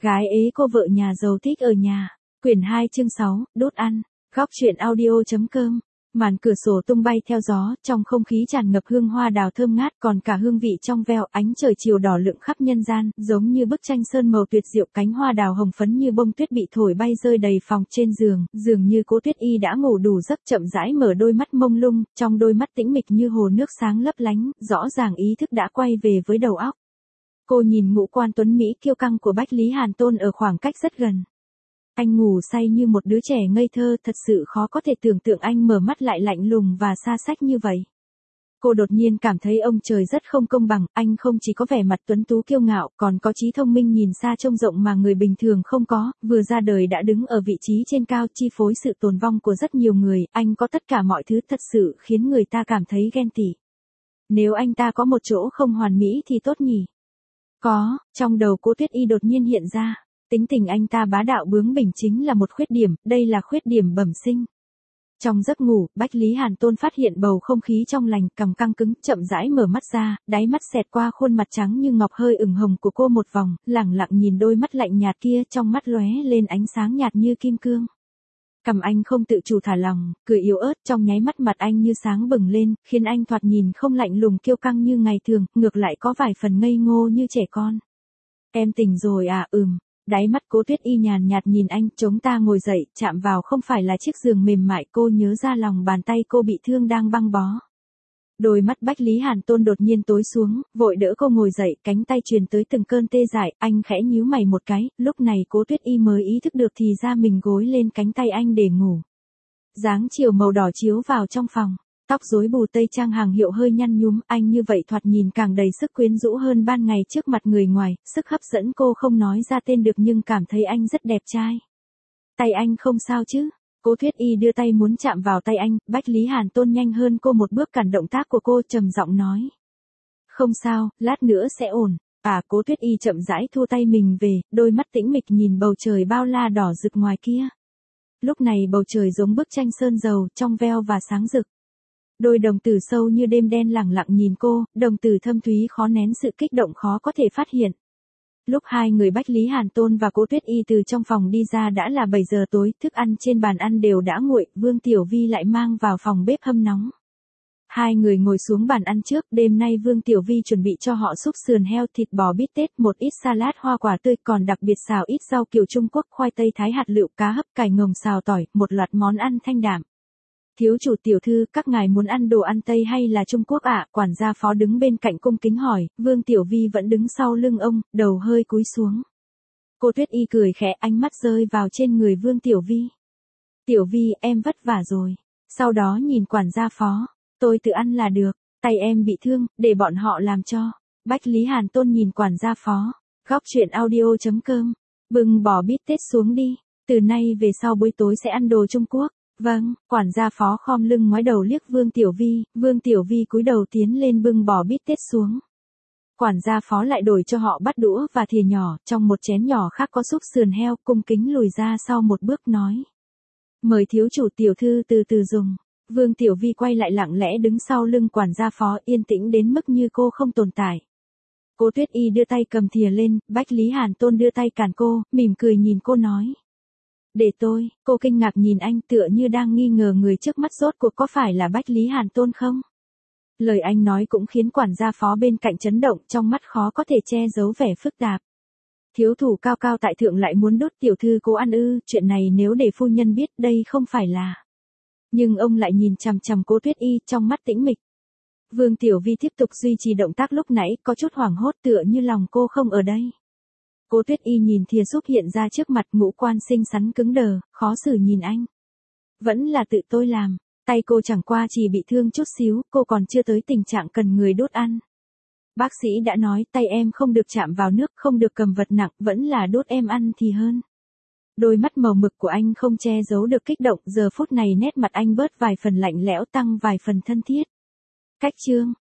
Gái ế cô vợ nhà giàu thích ở nhà. Quyển 2 chương 6, đốt ăn. Góc truyện audio.com. Màn cửa sổ tung bay theo gió, trong không khí tràn ngập hương hoa đào thơm ngát, còn cả hương vị trong veo, ánh trời chiều đỏ lựng khắp nhân gian, giống như bức tranh sơn màu tuyệt diệu, cánh hoa đào hồng phấn như bông tuyết bị thổi bay rơi đầy phòng. Trên giường, dường như Cố Tuyết Y đã ngủ đủ giấc, chậm rãi mở đôi mắt mông lung, trong đôi mắt tĩnh mịch như hồ nước sáng lấp lánh, rõ ràng ý thức đã quay về với đầu óc. Cô nhìn ngũ quan tuấn Mỹ kiêu căng của Bách Lý Hàn Tôn ở khoảng cách rất gần. Anh ngủ say như một đứa trẻ ngây thơ, thật sự khó có thể tưởng tượng anh mở mắt lại lạnh lùng và xa xách như vậy. Cô đột nhiên cảm thấy ông trời rất không công bằng, anh không chỉ có vẻ mặt tuấn tú kiêu ngạo, còn có trí thông minh nhìn xa trông rộng mà người bình thường không có, vừa ra đời đã đứng ở vị trí trên cao, chi phối sự tồn vong của rất nhiều người, anh có tất cả mọi thứ, thật sự khiến người ta cảm thấy ghen tị. Nếu anh ta có một chỗ không hoàn mỹ thì tốt nhỉ? Có, trong đầu Cố Tuyết Y đột nhiên hiện ra. Tính tình anh ta bá đạo bướng bỉnh chính là một khuyết điểm, đây là khuyết điểm bẩm sinh. Trong giấc ngủ, Bách Lý Hàn Tôn phát hiện bầu không khí trong lành, cằm căng cứng, chậm rãi mở mắt ra, đáy mắt xẹt qua khuôn mặt trắng như ngọc hơi ửng hồng của cô một vòng, lẳng lặng nhìn đôi mắt lạnh nhạt kia, trong mắt lóe lên ánh sáng nhạt như kim cương. Cằm anh không tự chủ thả lỏng, cười yếu ớt, trong nháy mắt mặt anh như sáng bừng lên, khiến anh thoạt nhìn không lạnh lùng kiêu căng như ngày thường, ngược lại có vài phần ngây ngô như trẻ con. Em tỉnh rồi à? Đáy mắt Cố Tuyết Y nhàn nhạt nhìn anh, chúng ta ngồi dậy, chạm vào không phải là chiếc giường mềm mại, cô nhớ ra lòng bàn tay cô bị thương đang băng bó. Đôi mắt Bách Lý Hàn Tôn đột nhiên tối xuống, vội đỡ cô ngồi dậy, cánh tay truyền tới từng cơn tê dại, anh khẽ nhíu mày một cái, lúc này Cố Tuyết Y mới ý thức được thì ra mình gối lên cánh tay anh để ngủ. Dáng chiều màu đỏ chiếu vào trong phòng. Tóc rối bù tây trang hàng hiệu hơi nhăn nhúm, anh như vậy thoạt nhìn càng đầy sức quyến rũ hơn ban ngày trước mặt người ngoài, sức hấp dẫn cô không nói ra tên được nhưng cảm thấy anh rất đẹp trai. Tay anh không sao chứ? Cố Tuyết Y đưa tay muốn chạm vào tay anh, Bách Lý Hàn Tôn nhanh hơn cô một bước cản động tác của cô, trầm giọng nói. Không sao, lát nữa sẽ ổn. Cố Tuyết Y chậm rãi thu tay mình về, đôi mắt tĩnh mịch nhìn bầu trời bao la đỏ rực ngoài kia. Lúc này bầu trời giống bức tranh sơn dầu, trong veo và sáng rực. Đôi đồng tử sâu như đêm đen lẳng lặng nhìn cô, đồng tử thâm thúy khó nén sự kích động khó có thể phát hiện. Lúc hai người Bách Lý Hàn Tôn và Cố Tuyết Y từ trong phòng đi ra đã là 7 giờ tối, thức ăn trên bàn ăn đều đã nguội, Vương Tiểu Vi lại mang vào phòng bếp hâm nóng. Hai người ngồi xuống bàn ăn trước, đêm nay Vương Tiểu Vi chuẩn bị cho họ súp sườn heo, thịt bò bít tết, một ít salad hoa quả tươi, còn đặc biệt xào ít rau kiểu Trung Quốc, khoai tây thái hạt lựu, cá hấp, cải ngồng xào tỏi, một loạt món ăn thanh đạm. Thiếu chủ tiểu thư, các ngài muốn ăn đồ ăn Tây hay là Trung Quốc ạ? Quản gia phó đứng bên cạnh cung kính hỏi, Vương Tiểu Vi vẫn đứng sau lưng ông, đầu hơi cúi xuống. Cô Tuyết Y cười khẽ, ánh mắt rơi vào trên người Vương Tiểu Vi. Tiểu Vi, em vất vả rồi. Sau đó nhìn quản gia phó, tôi tự ăn là được, tay em bị thương, để bọn họ làm cho. Bách Lý Hàn Tôn nhìn quản gia phó, góc truyện audio.com, bưng bò bít tết xuống đi, từ nay về sau buổi tối sẽ ăn đồ Trung Quốc. Vâng, quản gia phó khom lưng ngoái đầu liếc Vương Tiểu Vi cúi đầu tiến lên bưng bò bít tết xuống. Quản gia phó lại đổi cho họ bát đũa và thìa nhỏ, trong một chén nhỏ khác có súp sườn heo, cung kính lùi ra sau một bước nói. Mời thiếu chủ tiểu thư từ từ dùng. Vương Tiểu Vi quay lại lặng lẽ đứng sau lưng quản gia phó, yên tĩnh đến mức như cô không tồn tại. Cố Tuyết Y đưa tay cầm thìa lên, Bách Lý Hàn Tôn đưa tay cản cô, mỉm cười nhìn cô nói. Để tôi, cô kinh ngạc nhìn anh tựa như đang nghi ngờ người trước mắt rốt cuộc có phải là Bách Lý Hàn Tôn không? Lời anh nói cũng khiến quản gia phó bên cạnh chấn động, trong mắt khó có thể che giấu vẻ phức tạp. Thiếu thủ cao cao tại thượng lại muốn đốt tiểu thư cô ăn ư? Chuyện này nếu để phu nhân biết đây không phải là. Nhưng ông lại nhìn chằm chằm Cố Tuyết Y, trong mắt tĩnh mịch. Vương Tiểu Vi tiếp tục duy trì động tác lúc nãy, có chút hoảng hốt tựa như lòng cô không ở đây. Cố Tuyết Y nhìn thìa súp hiện ra trước mặt, ngũ quan xinh xắn cứng đờ, khó xử nhìn anh. Vẫn là tự tôi làm, tay cô chẳng qua chỉ bị thương chút xíu, cô còn chưa tới tình trạng cần người đốt ăn. Bác sĩ đã nói tay em không được chạm vào nước, không được cầm vật nặng, vẫn là đốt em ăn thì hơn. Đôi mắt màu mực của anh không che giấu được kích động, giờ phút này nét mặt anh bớt vài phần lạnh lẽo, tăng vài phần thân thiết. Cách chương